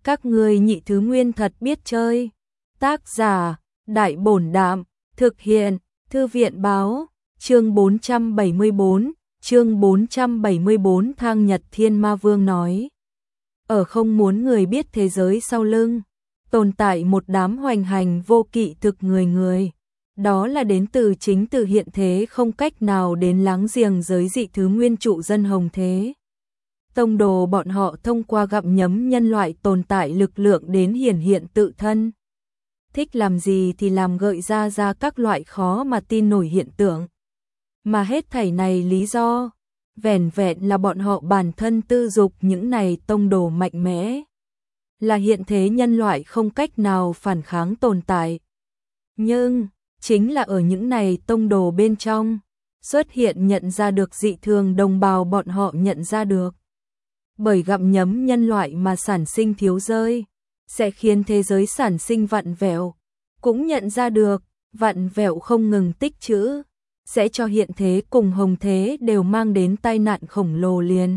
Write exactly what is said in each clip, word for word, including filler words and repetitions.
Các ngươi nhị thứ nguyên thật biết chơi. Tác giả, Đại Bổn Đạm, thực hiện, Thư viện Báo, chương bốn trăm bảy mươi bốn, chương bốn trăm bảy mươi bốn Thang Nhật Thiên Ma Vương nói. Ở không muốn người biết thế giới sau lưng, tồn tại một đám hoành hành vô kỵ thực người người. Đó là đến từ chính từ hiện thế không cách nào đến láng giềng giới dị thứ nguyên trụ dân hồng thế. Tông đồ bọn họ thông qua gặm nhấm nhân loại tồn tại lực lượng đến hiển hiện tự thân. Thích làm gì thì làm, gợi ra ra các loại khó mà tin nổi hiện tượng. Mà hết thảy này lý do, vẻn vẹn là bọn họ bản thân tư dục những này tông đồ mạnh mẽ. Là hiện thế nhân loại không cách nào phản kháng tồn tại. Nhưng, chính là ở những này tông đồ bên trong, xuất hiện nhận ra được dị thường đồng bào bọn họ nhận ra được. Bởi gặm nhấm nhân loại mà sản sinh thiếu rơi, sẽ khiến thế giới sản sinh vặn vẹo, cũng nhận ra được, vặn vẹo không ngừng tích trữ, sẽ cho hiện thế cùng hồng thế đều mang đến tai nạn khổng lồ liền.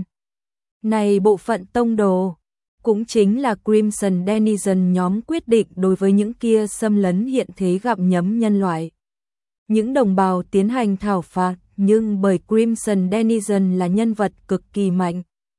Này bộ phận tông đồ, cũng chính là Crimson Denizen nhóm quyết định đối với những kia xâm lấn hiện thế gặm nhấm nhân loại. Những đồng bào tiến hành thảo phạt, nhưng bởi Crimson Denizen là nhân vật cực kỳ mạnh.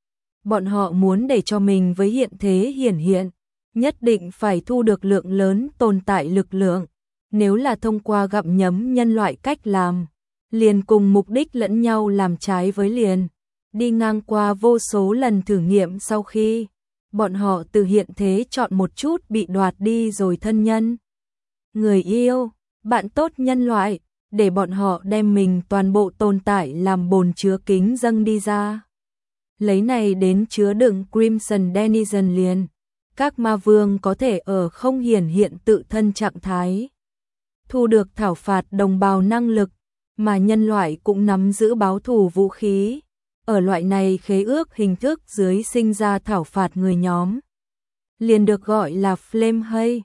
Bọn họ muốn để cho mình với hiện thế hiển hiện, nhất định phải thu được lượng lớn tồn tại lực lượng. Nếu là thông qua gặm nhấm nhân loại cách làm, liền cùng mục đích lẫn nhau làm trái với liền. Đi ngang qua vô số lần thử nghiệm sau khi bọn họ từ hiện thế chọn một chút bị đoạt đi rồi thân nhân, người yêu, bạn tốt nhân loại, để bọn họ đem mình toàn bộ tồn tại làm bồn chứa kính dâng đi ra. Lấy này đến chứa đựng Crimson Denizen liền. Các ma vương có thể ở không hiển hiện tự thân trạng thái, thu được thảo phạt đồng bào năng lực, mà nhân loại cũng nắm giữ báo thù vũ khí. Ở loại này khế ước hình thức dưới sinh ra thảo phạt người nhóm, liền được gọi là Flame Hay.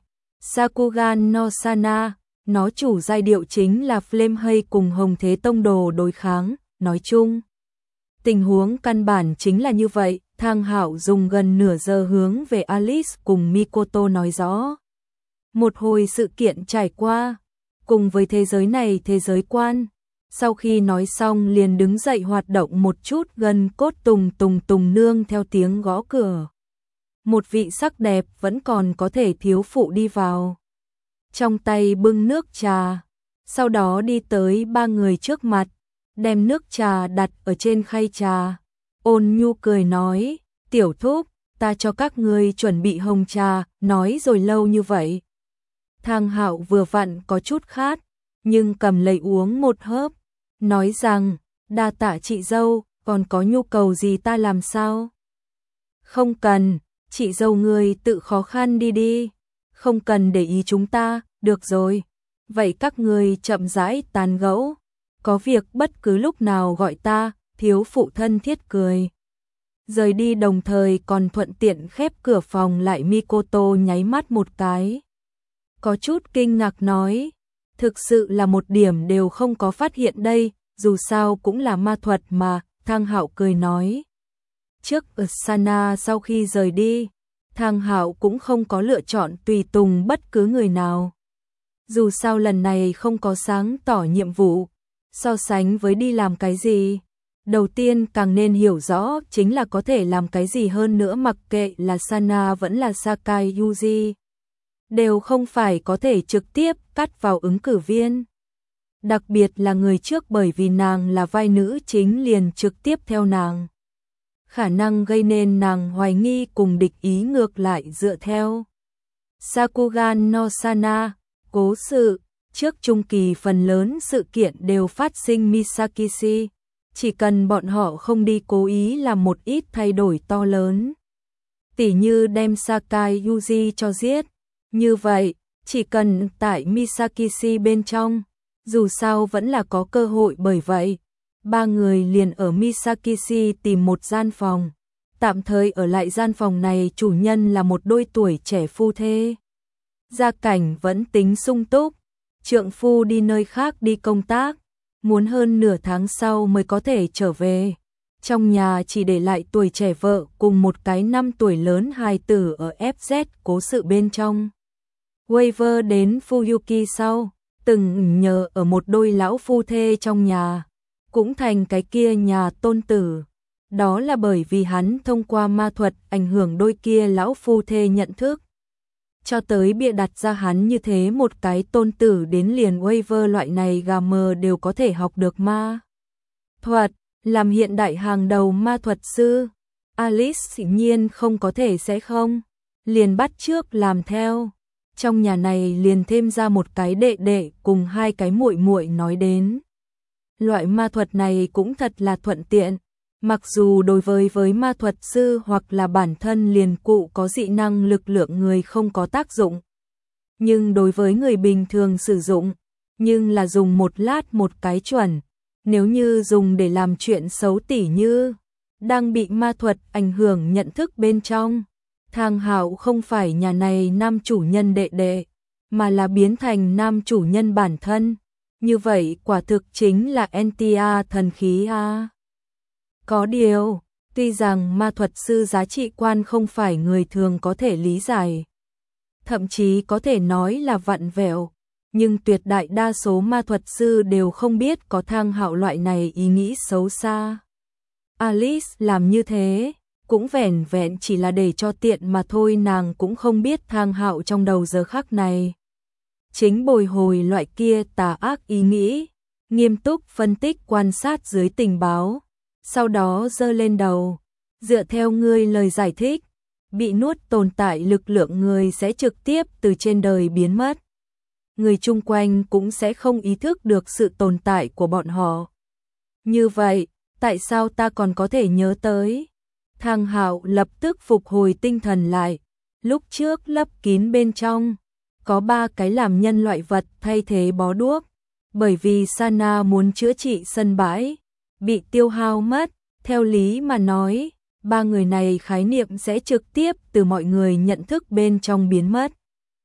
Sakugan no Sana, nó chủ giai điệu chính là Flame Hay cùng Hồng Thế Tông Đồ đối kháng. Nói chung, tình huống căn bản chính là như vậy. Thang Hạo dùng gần nửa giờ hướng về Alice cùng Mikoto nói rõ một hồi sự kiện trải qua, cùng với thế giới này thế giới quan. Sau khi nói xong liền đứng dậy hoạt động một chút gần cốt tùng tùng tùng nương theo tiếng gõ cửa. Một vị sắc đẹp vẫn còn có thể thiếu phụ đi vào, trong tay bưng nước trà, sau đó đi tới ba người trước mặt, đem nước trà đặt ở trên khay trà. Ôn nhu cười nói, tiểu thúc, ta cho các ngươi chuẩn bị hồng trà, nói rồi lâu như vậy. Thang Hạo vừa vặn có chút khát, nhưng cầm lấy uống một hớp, nói rằng, đa tạ chị dâu, còn có nhu cầu gì ta làm sao? Không cần, chị dâu ngươi tự khó khăn đi đi, không cần để ý chúng ta, được rồi. Vậy các ngươi chậm rãi tán gẫu, có việc bất cứ lúc nào gọi ta. Thiếu phụ thân thiết cười, rời đi đồng thời còn thuận tiện khép cửa phòng lại. Mikoto nháy mắt một cái, có chút kinh ngạc nói, thực sự là một điểm đều không có phát hiện đây, dù sao cũng là ma thuật mà. Thang Hạo cười nói, trước Sana sau khi rời đi, Thang Hạo cũng không có lựa chọn tùy tùng bất cứ người nào. Dù sao lần này không có sáng tỏ nhiệm vụ, so sánh với đi làm cái gì, đầu tiên càng nên hiểu rõ chính là có thể làm cái gì. Hơn nữa mặc kệ là Sana vẫn là Sakai Yuji, đều không phải có thể trực tiếp cắt vào ứng cử viên. Đặc biệt là người trước, bởi vì nàng là vai nữ chính liền trực tiếp theo nàng, khả năng gây nên nàng hoài nghi cùng địch ý ngược lại dựa theo Sakugan no Sana. Cố sự trước trung kỳ phần lớn sự kiện đều phát sinh Misakishi, chỉ cần bọn họ không đi cố ý làm một ít thay đổi to lớn, tỉ như đem Sakai Yuji cho giết. Như vậy, chỉ cần tại Misakishi bên trong, dù sao vẫn là có cơ hội. Bởi vậy, ba người liền ở Misakishi tìm một gian phòng, tạm thời ở lại gian phòng này. Chủ nhân là một đôi tuổi trẻ phu thê, gia cảnh vẫn tính sung túc, trượng phu đi nơi khác đi công tác, muốn hơn nửa tháng sau mới có thể trở về. Trong nhà chỉ để lại tuổi trẻ vợ cùng một cái năm tuổi lớn hài tử ở ép dét cố sự bên trong. Waver đến Fuyuki sau, từng nhờ ở một đôi lão phu thê trong nhà, cũng thành cái kia nhà tôn tử. Đó là bởi vì hắn thông qua ma thuật ảnh hưởng đôi kia lão phu thê nhận thức. Cho tới bịa đặt ra hắn như thế một cái tôn tử đến liền Waver loại này gà mờ đều có thể học được ma thuật, làm hiện đại hàng đầu ma thuật sư. Alice dĩ nhiên không có thể sẽ không, liền bắt chước làm theo. Trong nhà này liền thêm ra một cái đệ đệ cùng hai cái muội muội nói đến. Loại ma thuật này cũng thật là thuận tiện. Mặc dù đối với với ma thuật sư hoặc là bản thân liền cụ có dị năng lực lượng người không có tác dụng. Nhưng đối với người bình thường sử dụng, nhưng là dùng một lát một cái chuẩn. Nếu như dùng để làm chuyện xấu tỉ như đang bị ma thuật ảnh hưởng nhận thức bên trong, Thang Hạo không phải nhà này nam chủ nhân đệ đệ, mà là biến thành nam chủ nhân bản thân. Như vậy quả thực chính là en tê a thần khí a. Có điều, tuy rằng ma thuật sư giá trị quan không phải người thường có thể lý giải, thậm chí có thể nói là vặn vẹo, nhưng tuyệt đại đa số ma thuật sư đều không biết có Thang Hạo loại này ý nghĩ xấu xa. Alice làm như thế, cũng vẻn vẹn chỉ là để cho tiện mà thôi, nàng cũng không biết Thang Hạo trong đầu giờ khắc này chính bồi hồi loại kia tà ác ý nghĩ, nghiêm túc phân tích quan sát dưới tình báo, sau đó giơ lên đầu, dựa theo ngươi lời giải thích, bị nuốt tồn tại lực lượng người sẽ trực tiếp từ trên đời biến mất. Người chung quanh cũng sẽ không ý thức được sự tồn tại của bọn họ. Như vậy, tại sao ta còn có thể nhớ tới? Thang Hạo lập tức phục hồi tinh thần lại, lúc trước lấp kín bên trong có ba cái làm nhân loại vật thay thế bó đuốc, bởi vì Sana muốn chữa trị sân bãi bị tiêu hao mất, theo lý mà nói, ba người này khái niệm sẽ trực tiếp từ mọi người nhận thức bên trong biến mất.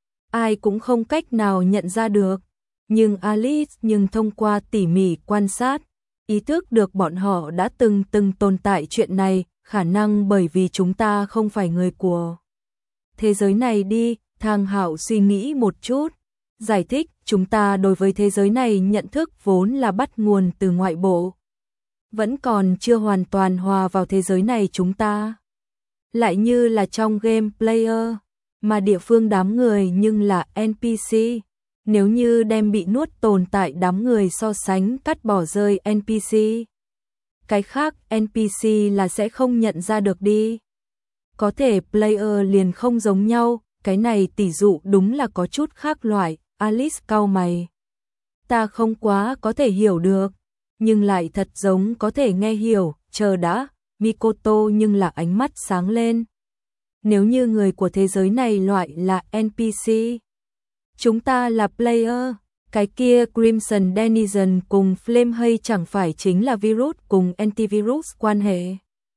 Ai cũng không cách nào nhận ra được, nhưng Alice nhưng thông qua tỉ mỉ quan sát, ý thức được bọn họ đã từng từng tồn tại chuyện này, khả năng bởi vì chúng ta không phải người của thế giới này đi. Thang Hạo suy nghĩ một chút, giải thích chúng ta đối với thế giới này nhận thức vốn là bắt nguồn từ ngoại bộ, vẫn còn chưa hoàn toàn hòa vào thế giới này chúng ta. Lại như là trong game player, mà địa phương đám người nhưng là en pê xê, nếu như đem bị nuốt tồn tại đám người so sánh cắt bỏ rơi en pê xê. Cái khác en pê xê là sẽ không nhận ra được đi. Có thể player liền không giống nhau. Cái này tỷ dụ đúng là có chút khác loại. Alice cau mày. Ta không quá có thể hiểu được, nhưng lại thật giống có thể nghe hiểu. Chờ đã, Mikoto nhưng là ánh mắt sáng lên. Nếu như người của thế giới này loại là en pê xê, chúng ta là player, cái kia Crimson Denizen cùng Flame hay chẳng phải chính là virus cùng antivirus quan hệ.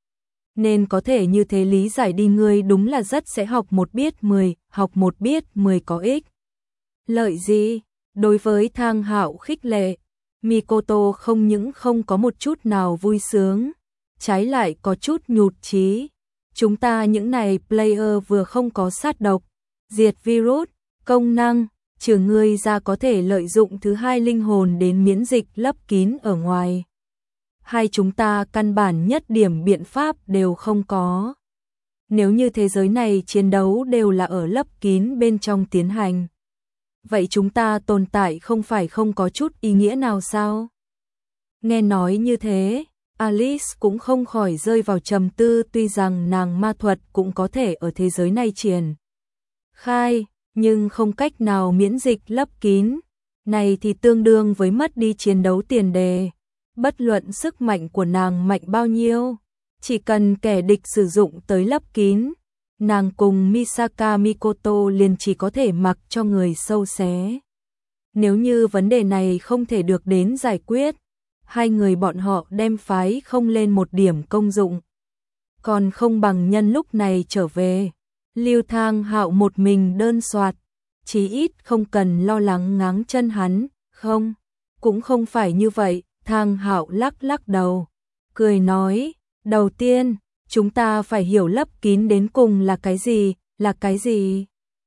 Nên có thể như thế lý giải đi, ngươi đúng là rất sẽ học một biết mười, học một biết mười có ích. Lợi gì? Đối với Thang Hạo khích lệ, Mikoto không những không có một chút nào vui sướng, trái lại có chút nhụt chí. Chúng ta những này player vừa không có sát độc, diệt virus, công năng, trừ ngươi ra có thể lợi dụng thứ hai linh hồn đến miễn dịch lấp kín ở ngoài. Hai chúng ta căn bản nhất điểm biện pháp đều không có. Nếu như thế giới này chiến đấu đều là ở lấp kín bên trong tiến hành, vậy chúng ta tồn tại không phải không có chút ý nghĩa nào sao? Nghe nói như thế, Alice cũng không khỏi rơi vào trầm tư, tuy rằng nàng ma thuật cũng có thể ở thế giới này triển khai, nhưng không cách nào miễn dịch lấp kín. Này thì tương đương với mất đi chiến đấu tiền đề. Bất luận sức mạnh của nàng mạnh bao nhiêu, chỉ cần kẻ địch sử dụng tới lấp kín, nàng cùng Misaka Mikoto liền chỉ có thể mặc cho người sâu xé. Nếu như vấn đề này không thể được đến giải quyết, hai người bọn họ đem phái không lên một điểm công dụng. Còn không bằng nhân lúc này trở về, lưu Thang Hạo một mình đơn soạt, chí ít không cần lo lắng ngáng chân hắn, không, cũng không phải như vậy. Thang Hạo lắc lắc đầu, cười nói, Đầu tiên, chúng ta phải hiểu lấp kín đến cùng là cái gì, là cái gì?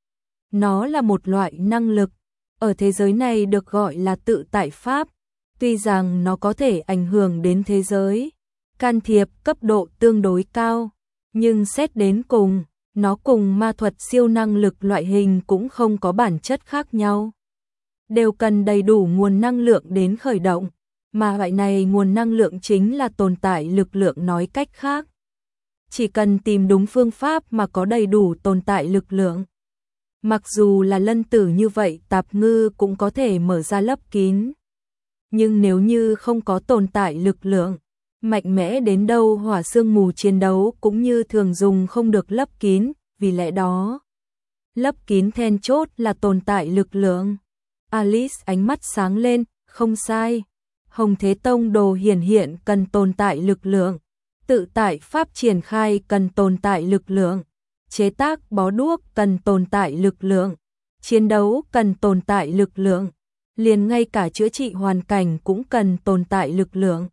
Nó là một loại năng lực, ở thế giới này được gọi là tự tại pháp, tuy rằng nó có thể ảnh hưởng đến thế giới, can thiệp cấp độ tương đối cao, nhưng xét đến cùng, nó cùng ma thuật siêu năng lực loại hình cũng không có bản chất khác nhau. Đều cần đầy đủ nguồn năng lượng đến khởi động, mà loại này nguồn năng lượng chính là tồn tại lực lượng, nói cách khác. Chỉ cần tìm đúng phương pháp mà có đầy đủ tồn tại lực lượng. Mặc dù là lân tử như vậy tạp ngư cũng có thể mở ra lấp kín. Nhưng nếu như không có tồn tại lực lượng, mạnh mẽ đến đâu hỏa sương mù chiến đấu cũng như thường dùng không được lấp kín, vì lẽ đó. Lấp kín then chốt là tồn tại lực lượng. Alice ánh mắt sáng lên, không sai. Hồng Thế Tông đồ hiển hiện cần tồn tại lực lượng. Tự tại pháp triển khai cần tồn tại lực lượng. Chế tác bó đuốc cần tồn tại lực lượng. Chiến đấu cần tồn tại lực lượng. Liền ngay cả chữa trị hoàn cảnh cũng cần tồn tại lực lượng.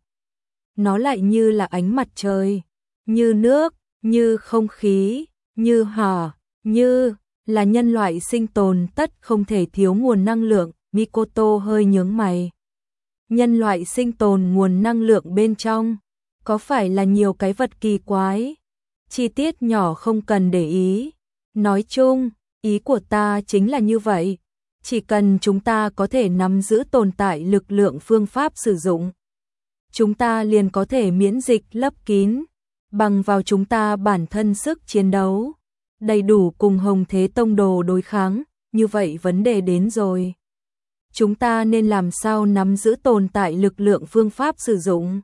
Nó lại như là ánh mặt trời, như nước, như không khí, như hỏa, như là nhân loại sinh tồn tất không thể thiếu nguồn năng lượng. Mikoto hơi nhướng mày. Nhân loại sinh tồn nguồn năng lượng bên trong, có phải là nhiều cái vật kỳ quái? Chi tiết nhỏ không cần để ý. Nói chung, ý của ta chính là như vậy. Chỉ cần chúng ta có thể nắm giữ tồn tại lực lượng phương pháp sử dụng, chúng ta liền có thể miễn dịch lấp kín, bằng vào chúng ta bản thân sức chiến đấu, đầy đủ cùng Hồng Thế Tông đồ đối kháng, như vậy vấn đề đến rồi. Chúng ta nên làm sao nắm giữ tồn tại lực lượng phương pháp sử dụng?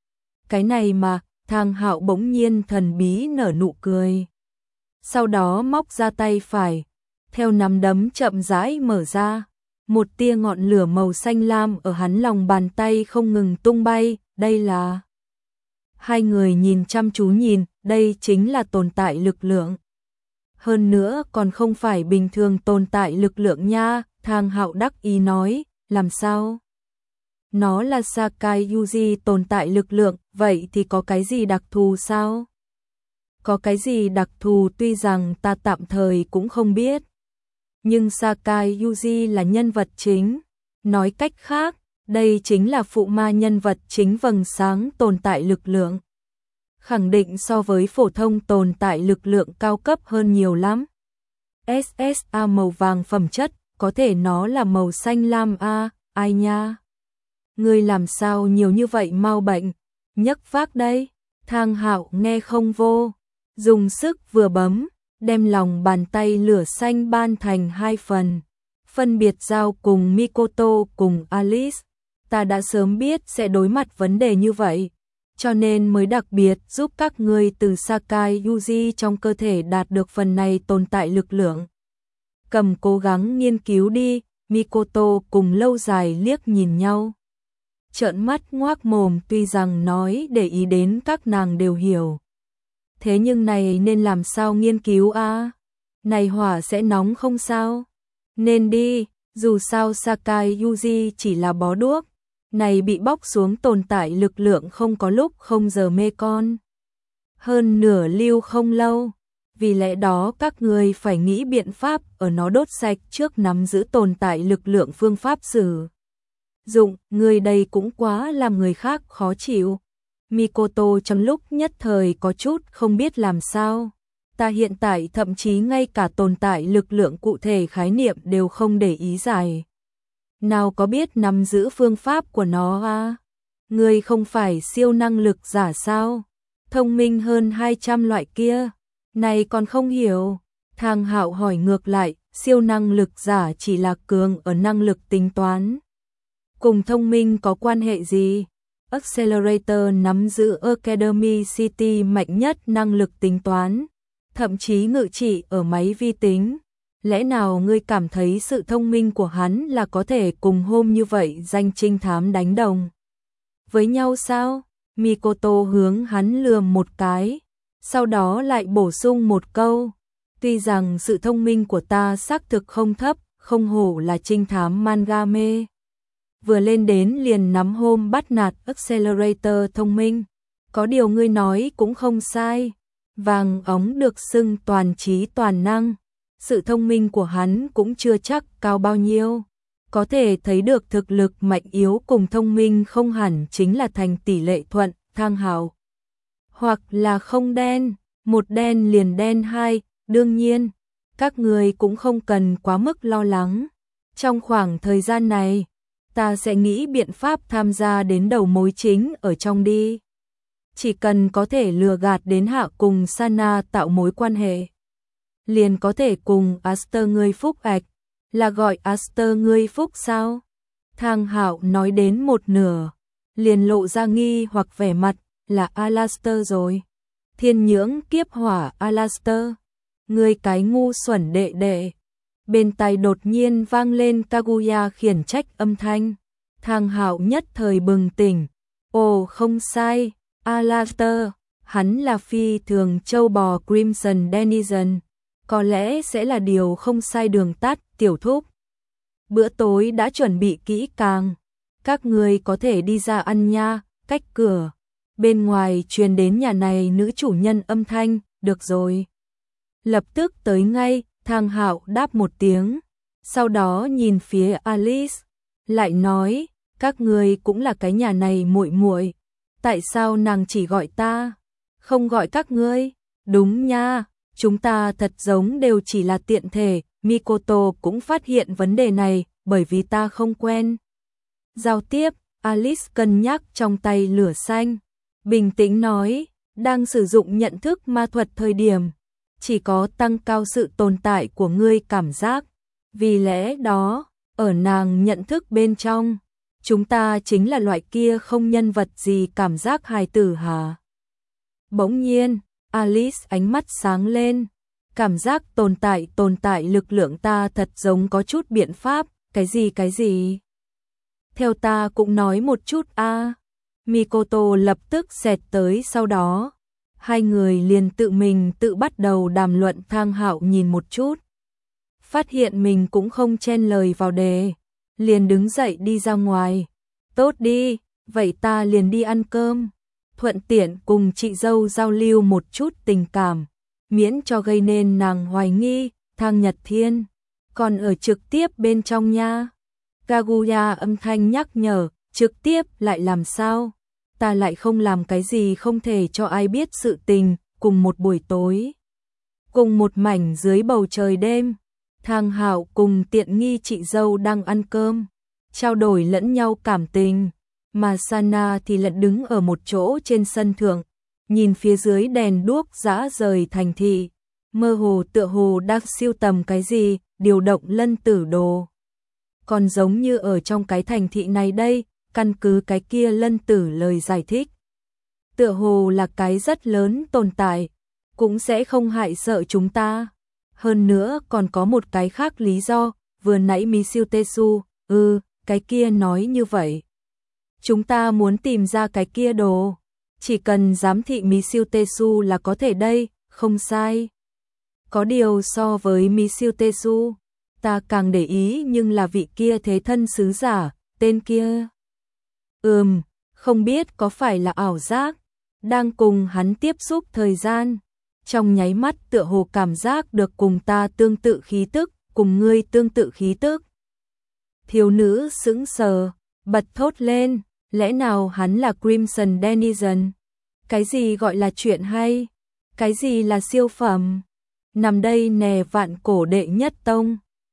Cái này mà, Thang Hạo bỗng nhiên thần bí nở nụ cười. Sau đó móc ra tay phải, theo nắm đấm chậm rãi mở ra, một tia ngọn lửa màu xanh lam ở hắn lòng bàn tay không ngừng tung bay, đây là... Hai người nhìn chăm chú nhìn, đây chính là tồn tại lực lượng. Hơn nữa còn không phải bình thường tồn tại lực lượng nha, Thang Hạo đắc ý nói, làm sao? Nó là Sakai Yuji tồn tại lực lượng, vậy thì có cái gì đặc thù sao? Có cái gì đặc thù tuy rằng ta tạm thời cũng không biết. Nhưng Sakai Yuji là nhân vật chính. Nói cách khác, đây chính là phụ ma nhân vật chính vầng sáng tồn tại lực lượng. Khẳng định so với phổ thông tồn tại lực lượng cao cấp hơn nhiều lắm. ét ét a màu vàng phẩm chất, có thể nó là màu xanh lam a, ai nha? Ngươi làm sao nhiều như vậy mau bệnh, nhấc vác đây. Thang Hạo nghe không vô, dùng sức vừa bấm, đem lòng bàn tay lửa xanh ban thành hai phần, phân biệt giao cùng Mikoto cùng Alice. Ta đã sớm biết sẽ đối mặt vấn đề như vậy, cho nên mới đặc biệt giúp các ngươi từ Sakai Yuji trong cơ thể đạt được phần này tồn tại lực lượng. Cầm cố gắng nghiên cứu đi. Mikoto cùng Lâu Dài liếc nhìn nhau, trợn mắt ngoác mồm, tuy rằng nói để ý đến các nàng đều hiểu. Thế nhưng này nên làm sao nghiên cứu a? À? Này hỏa sẽ nóng không sao? Nên đi, dù sao Sakai Yuji chỉ là bó đuốc, này bị bóc xuống tồn tại lực lượng không có lúc không giờ mê con. Hơn nửa lưu không lâu, vì lẽ đó các người phải nghĩ biện pháp ở nó đốt sạch trước nắm giữ tồn tại lực lượng phương pháp sử dụng, người đây cũng quá làm người khác khó chịu. Mikoto trong lúc nhất thời có chút không biết làm sao. Ta hiện tại thậm chí ngay cả tồn tại lực lượng cụ thể khái niệm đều không để ý giải. Nào có biết nắm giữ phương pháp của nó à? Người không phải siêu năng lực giả sao? Thông minh hơn hai trăm loại kia. Này còn không hiểu. Thang Hạo hỏi ngược lại, siêu năng lực giả chỉ là cường ở năng lực tính toán. Cùng thông minh có quan hệ gì? Accelerator nắm giữ Academy City mạnh nhất năng lực tính toán, thậm chí ngự trị ở máy vi tính. Lẽ nào ngươi cảm thấy sự thông minh của hắn là có thể cùng hôm như vậy danh trinh thám đánh đồng với nhau sao? Mikoto hướng hắn lườm một cái, sau đó lại bổ sung một câu, tuy rằng sự thông minh của ta xác thực không thấp, không hổ là trinh thám manga mê. Vừa lên đến liền nắm hôm bắt nạt Accelerator thông minh, Có điều ngươi nói cũng không sai. Vàng ống được xưng toàn trí toàn năng. Sự thông minh của hắn cũng chưa chắc cao bao nhiêu. Có thể thấy được thực lực mạnh yếu cùng thông minh không hẳn chính là thành tỷ lệ thuận, Thang Hạo. Hoặc là không đen, một đen liền đen hai, đương nhiên, các người cũng không cần quá mức lo lắng. Trong khoảng thời gian này, ta sẽ nghĩ biện pháp tham gia đến đầu mối chính ở trong đi. Chỉ cần có thể lừa gạt đến Hạ cùng Sana tạo mối quan hệ, liền có thể cùng Aster ngươi phúc ạch. Là gọi Aster ngươi phúc sao? Thang Hạo nói đến một nửa, liền lộ ra nghi hoặc vẻ mặt, là Alastair rồi. Thiên nhưỡng kiếp hỏa Alastair, ngươi cái ngu xuẩn đệ đệ. Bên tai đột nhiên vang lên Kaguya khiển trách âm thanh. Thang Hạo nhất thời bừng tỉnh. Ồ không sai, Alastair, hắn là phi thường châu bò Crimson Denizen. Có lẽ sẽ là điều không sai đường tắt, tiểu thúc. Bữa tối đã chuẩn bị kỹ càng. Các người có thể đi ra ăn nha, cách cửa. Bên ngoài truyền đến nhà này nữ chủ nhân âm thanh, được rồi. Lập tức tới ngay, Thang Hạo đáp một tiếng. Sau đó nhìn phía Alice, lại nói, các người cũng là cái nhà này muội muội. Tại sao nàng chỉ gọi ta, không gọi các ngươi? Đúng nha. Chúng ta thật giống đều chỉ là tiện thể, Mikoto cũng phát hiện vấn đề này, bởi vì ta không quen giao tiếp. Alice cân nhắc trong tay lửa xanh, bình tĩnh nói, đang sử dụng nhận thức ma thuật thời điểm, chỉ có tăng cao sự tồn tại của ngươi cảm giác. Vì lẽ đó, ở nàng nhận thức bên trong, chúng ta chính là loại kia không nhân vật gì cảm giác hài tử hả? Bỗng nhiên, Alice ánh mắt sáng lên, cảm giác tồn tại tồn tại lực lượng ta thật giống có chút biện pháp, cái gì cái gì? Theo ta cũng nói một chút a. À. Mikoto lập tức xẹt tới sau đó, hai người liền tự mình tự bắt đầu đàm luận. Thang Hạo nhìn một chút, phát hiện mình cũng không chen lời vào đề, liền đứng dậy đi ra ngoài. Tốt đi, vậy ta liền đi ăn cơm. Thuận tiện cùng chị dâu giao lưu một chút tình cảm, miễn cho gây nên nàng hoài nghi. Thang Nhật Thiên còn ở trực tiếp bên trong nha. Kaguya âm thanh nhắc nhở, trực tiếp lại làm sao? Ta lại không làm cái gì không thể cho ai biết sự tình. Cùng một buổi tối, cùng một mảnh dưới bầu trời đêm, Thang Hạo cùng tiện nghi chị dâu đang ăn cơm, trao đổi lẫn nhau cảm tình. Mà Sana thì lận đứng ở một chỗ trên sân thượng, nhìn phía dưới đèn đuốc rã rời thành thị, mơ hồ tựa hồ đang siêu tầm cái gì, điều động lân tử đồ. Còn giống như ở trong cái thành thị này đây, căn cứ cái kia lân tử lời giải thích, tựa hồ là cái rất lớn tồn tại, cũng sẽ không hại sợ chúng ta. Hơn nữa còn có một cái khác lý do, vừa nãy Michiu Tetsu, ừ, cái kia nói như vậy. Chúng ta muốn tìm ra cái kia đồ, chỉ cần giám thị Michiu Tetsu là có thể đây, không sai. Có điều so với Michiu Tetsu, ta càng để ý nhưng là vị kia thế thân sứ giả, tên kia. Ừm, không biết có phải là ảo giác, đang cùng hắn tiếp xúc thời gian, trong nháy mắt tựa hồ cảm giác được cùng ta tương tự khí tức, cùng ngươi tương tự khí tức. Thiếu nữ sững sờ, bật thốt lên, lẽ nào hắn là Crimson Denizen? Cái gì gọi là chuyện hay? Cái gì là siêu phẩm? Nằm đây nè vạn cổ đệ nhất tông.